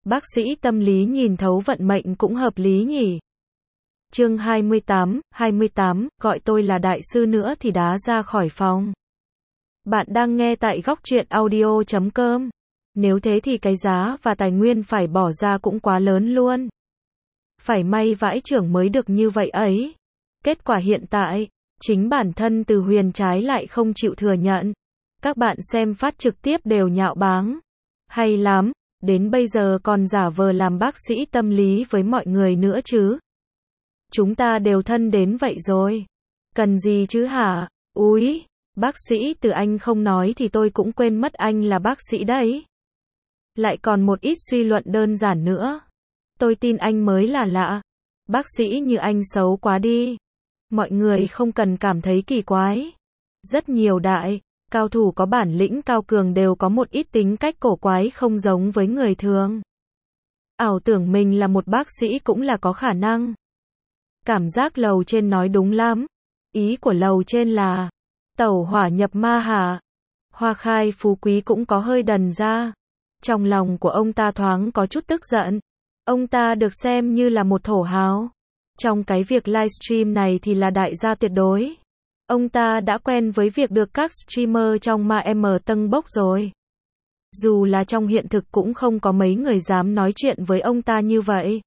Bác sĩ tâm lý nhìn thấu vận mệnh cũng hợp lý nhỉ. Chương 28, gọi tôi là đại sư nữa thì đá ra khỏi phòng. Bạn đang nghe tại góc truyện audio.com. Nếu thế thì cái giá và tài nguyên phải bỏ ra cũng quá lớn luôn. Phải may vãi chưởng mới được như vậy ấy. Kết quả hiện tại, chính bản thân Từ Huyền trái lại không chịu thừa nhận. Các bạn xem phát trực tiếp đều nhạo báng. Hay lắm, đến bây giờ còn giả vờ làm bác sĩ tâm lý với mọi người nữa chứ. Chúng ta đều thân đến vậy rồi. Cần gì chứ hả? Úi, bác sĩ Từ anh không nói thì tôi cũng quên mất anh là bác sĩ đấy. Lại còn một ít suy luận đơn giản nữa. Tôi tin anh mới là lạ. Bác sĩ như anh xấu quá đi. Mọi người không cần cảm thấy kỳ quái. Rất nhiều cao thủ có bản lĩnh cao cường đều có một ít tính cách cổ quái không giống với người thường. Ảo tưởng mình là một bác sĩ cũng là có khả năng. Cảm giác lầu trên nói đúng lắm. Ý của lầu trên là tẩu hỏa nhập ma hả? Hoa Khai Phú Quý cũng có hơi đần ra. Trong lòng của ông ta thoáng có chút tức giận. Ông ta được xem như là một thổ hào. Trong cái việc livestream này thì là đại gia tuyệt đối. Ông ta đã quen với việc được các streamer trong ma tâng bốc rồi. Dù là trong hiện thực cũng không có mấy người dám nói chuyện với ông ta như vậy.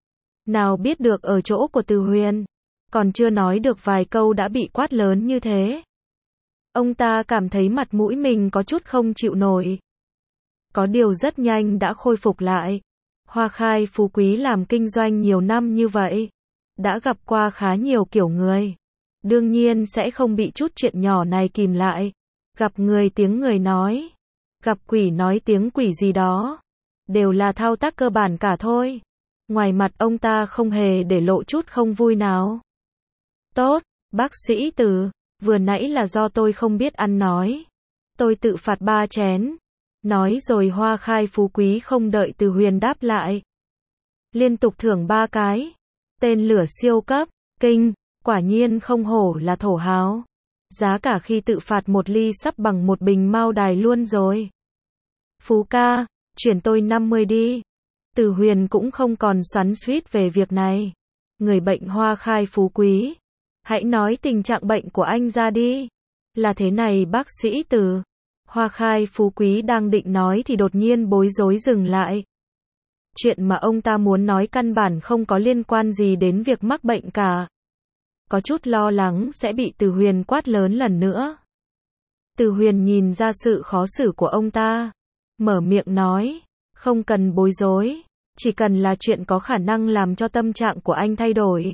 Nào biết được ở chỗ của Từ Huyền, còn chưa nói được vài câu đã bị quát lớn như thế. Ông ta cảm thấy mặt mũi mình có chút không chịu nổi. Có điều rất nhanh đã khôi phục lại. Hoa Khai Phú Quý làm kinh doanh nhiều năm như vậy, đã gặp qua khá nhiều kiểu người. Đương nhiên sẽ không bị chút chuyện nhỏ này kìm lại. Gặp người tiếng người nói, gặp quỷ nói tiếng quỷ gì đó. Đều là thao tác cơ bản cả thôi. Ngoài mặt ông ta không hề để lộ chút không vui nào. Tốt, bác sĩ Từ, vừa nãy là do tôi không biết ăn nói. Tôi tự phạt 3 chén. Nói rồi Hoa Khai Phú Quý không đợi Từ Huyền đáp lại. Liên tục thưởng 3 cái. Tên lửa siêu cấp, kinh, quả nhiên không hổ là thổ hào. Giá cả khi tự phạt một ly sắp bằng một bình Mao Đài luôn rồi. Phú ca, chuyển tôi 50 đi. Từ Huyền cũng không còn xoắn xuýt về việc này. Người bệnh Hoa Khai Phú Quý, hãy nói tình trạng bệnh của anh ra đi. Là thế này bác sĩ Từ. Hoa Khai Phú Quý đang định nói thì đột nhiên bối rối dừng lại. Chuyện mà ông ta muốn nói căn bản không có liên quan gì đến việc mắc bệnh cả. Có chút lo lắng sẽ bị Từ Huyền quát lớn lần nữa. Từ Huyền nhìn ra sự khó xử của ông ta, mở miệng nói, không cần bối rối, chỉ cần là chuyện có khả năng làm cho tâm trạng của anh thay đổi.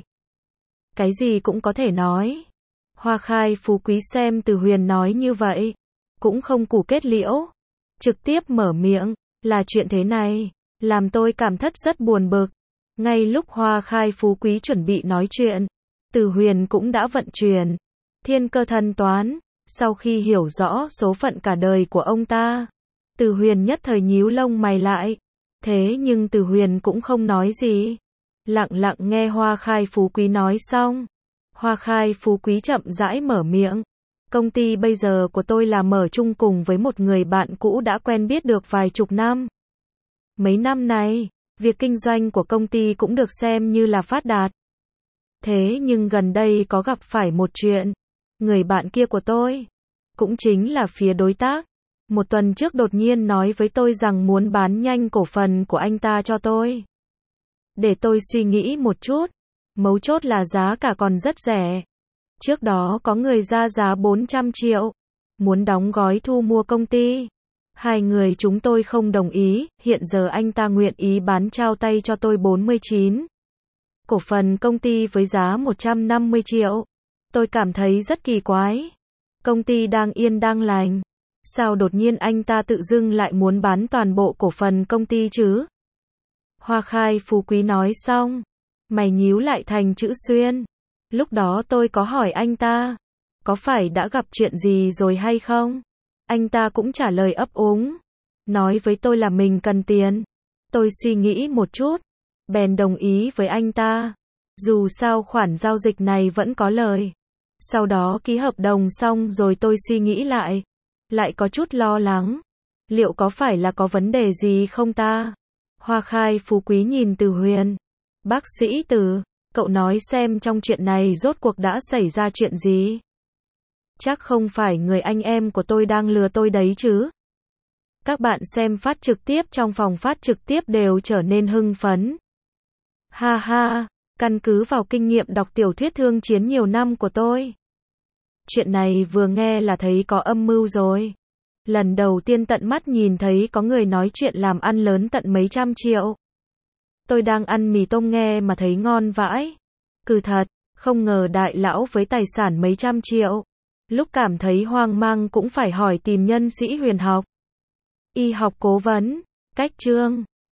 Cái gì cũng có thể nói. Hoa Khai Phú Quý xem Từ Huyền nói như vậy, cũng không củ kết liễu, trực tiếp mở miệng, là chuyện thế này, làm tôi cảm thất rất buồn bực. Ngay lúc Hoa Khai Phú Quý chuẩn bị nói chuyện, Từ Huyền cũng đã vận chuyển thiên cơ thần toán. Sau khi hiểu rõ số phận cả đời của ông ta, Từ Huyền nhất thời nhíu lông mày lại. Thế nhưng Từ Huyền cũng không nói gì, lặng lặng nghe Hoa Khai Phú Quý nói xong. Hoa Khai Phú Quý chậm rãi mở miệng. Công ty bây giờ của tôi là mở chung cùng với một người bạn cũ đã quen biết được vài chục năm. Mấy năm này, việc kinh doanh của công ty cũng được xem như là phát đạt. Thế nhưng gần đây có gặp phải một chuyện. Người bạn kia của tôi, cũng chính là phía đối tác, một tuần trước đột nhiên nói với tôi rằng muốn bán nhanh cổ phần của anh ta cho tôi. Để tôi suy nghĩ một chút. Mấu chốt là giá cả còn rất rẻ. Trước đó có người ra giá 400 triệu, muốn đóng gói thu mua công ty. Hai người chúng tôi không đồng ý, hiện giờ anh ta nguyện ý bán trao tay cho tôi 49 cổ phần công ty với giá 150 triệu. Tôi cảm thấy rất kỳ quái. Công ty đang yên đang lành. Sao đột nhiên anh ta tự dưng lại muốn bán toàn bộ cổ phần công ty chứ? Hoa Khai Phú Quý nói xong, mày nhíu lại thành chữ xuyên. Lúc đó tôi có hỏi anh ta, có phải đã gặp chuyện gì rồi hay không? Anh ta cũng trả lời ấp úng, nói với tôi là mình cần tiền. Tôi suy nghĩ một chút, bèn đồng ý với anh ta. Dù sao khoản giao dịch này vẫn có lời. Sau đó ký hợp đồng xong rồi tôi suy nghĩ lại có chút lo lắng. Liệu có phải là có vấn đề gì không ta? Hoa khai phú quý nhìn Từ Huyền. Bác sĩ Từ, cậu nói xem trong chuyện này rốt cuộc đã xảy ra chuyện gì? Chắc không phải người anh em của tôi đang lừa tôi đấy chứ? Các bạn xem phát trực tiếp trong phòng phát trực tiếp đều trở nên hưng phấn. Ha ha, căn cứ vào kinh nghiệm đọc tiểu thuyết thương chiến nhiều năm của tôi. Chuyện này vừa nghe là thấy có âm mưu rồi. Lần đầu tiên tận mắt nhìn thấy có người nói chuyện làm ăn lớn tận mấy trăm triệu. Tôi đang ăn mì tôm nghe mà thấy ngon vãi. Cứ thật, không ngờ đại lão với tài sản mấy trăm triệu. Lúc cảm thấy hoang mang cũng phải hỏi tìm nhân sĩ huyền học. Y học cố vấn, cách chương.